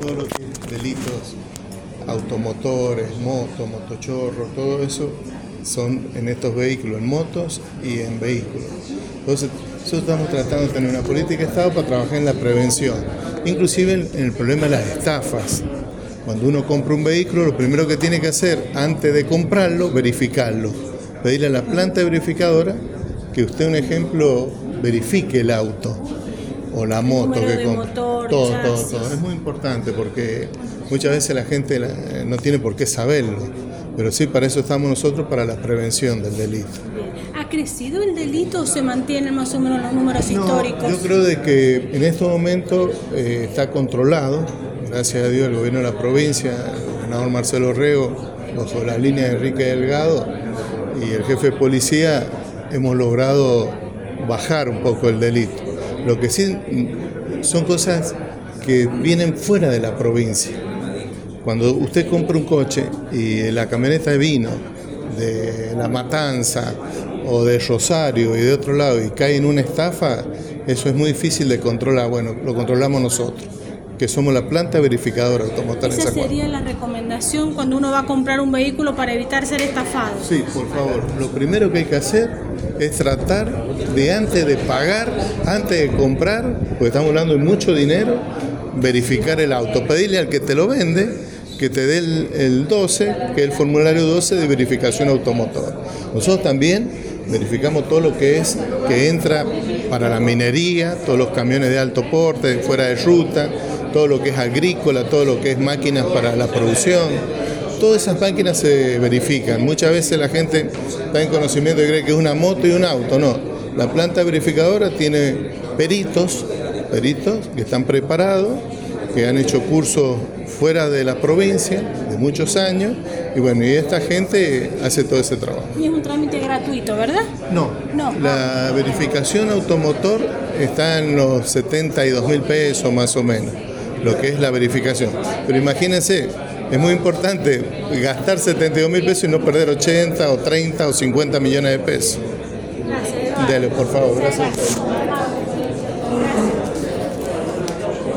todo lo que es delitos automotores, motochorros, todo eso son en estos vehículos, en motos y en vehículos. Entonces, nosotros estamos tratando de tener una política de Estado para trabajar en la prevención, inclusive en el problema de las estafas. Cuando uno compra un vehículo, lo primero que tiene que hacer antes de comprarlo, verificarlo. Pedirle a la planta verificadora que usted, un ejemplo, verifique el auto o la moto que compra. Todo. Es muy importante porque muchas veces la gente no tiene por qué saberlo, pero sí, para eso estamos nosotros, para la prevención del delito. ¿Ha crecido el delito o se mantienen más o menos los números históricos? Yo creo de que en estos momentos está controlado. Gracias a Dios, el gobierno de la provincia, el gobernador Marcelo Rego, bajo la línea de Enrique Delgado y el jefe de policía, hemos logrado bajar un poco el delito. Lo que sí son cosas que vienen fuera de la provincia. Cuando usted compra un coche y la camioneta de vino de La Matanza o de Rosario y de otro lado y cae en una estafa, eso es muy difícil de controlar. Bueno, lo controlamos nosotros, que somos la planta verificadora automotora. ¿Esa sería la recomendación cuando uno va a comprar un vehículo para evitar ser estafado? Sí, por favor. Lo primero que hay que hacer es tratar de, antes de pagar, antes de comprar, porque estamos hablando de mucho dinero, verificar el auto. Pedirle al que te lo vende que te dé el 12, que es el formulario 12 de verificación automotora. Nosotros también verificamos todo lo que entra para la minería, todos los camiones de alto porte, fuera de ruta, todo lo que es agrícola, todo lo que es máquinas para la producción. Todas esas máquinas se verifican. Muchas veces la gente está en conocimiento y cree que es una moto y un auto. No, la planta verificadora tiene peritos que están preparados, que han hecho cursos fuera de la provincia de muchos años, y bueno, y esta gente hace todo ese trabajo. Y es un trámite gratuito, ¿verdad? No. La verificación automotor está en los 72.000 pesos más o menos, lo que es la verificación. Pero imagínense, es muy importante gastar 72.000 pesos y no perder 80 o 30 o 50 millones de pesos. Gracias. Dale, por favor, gracias.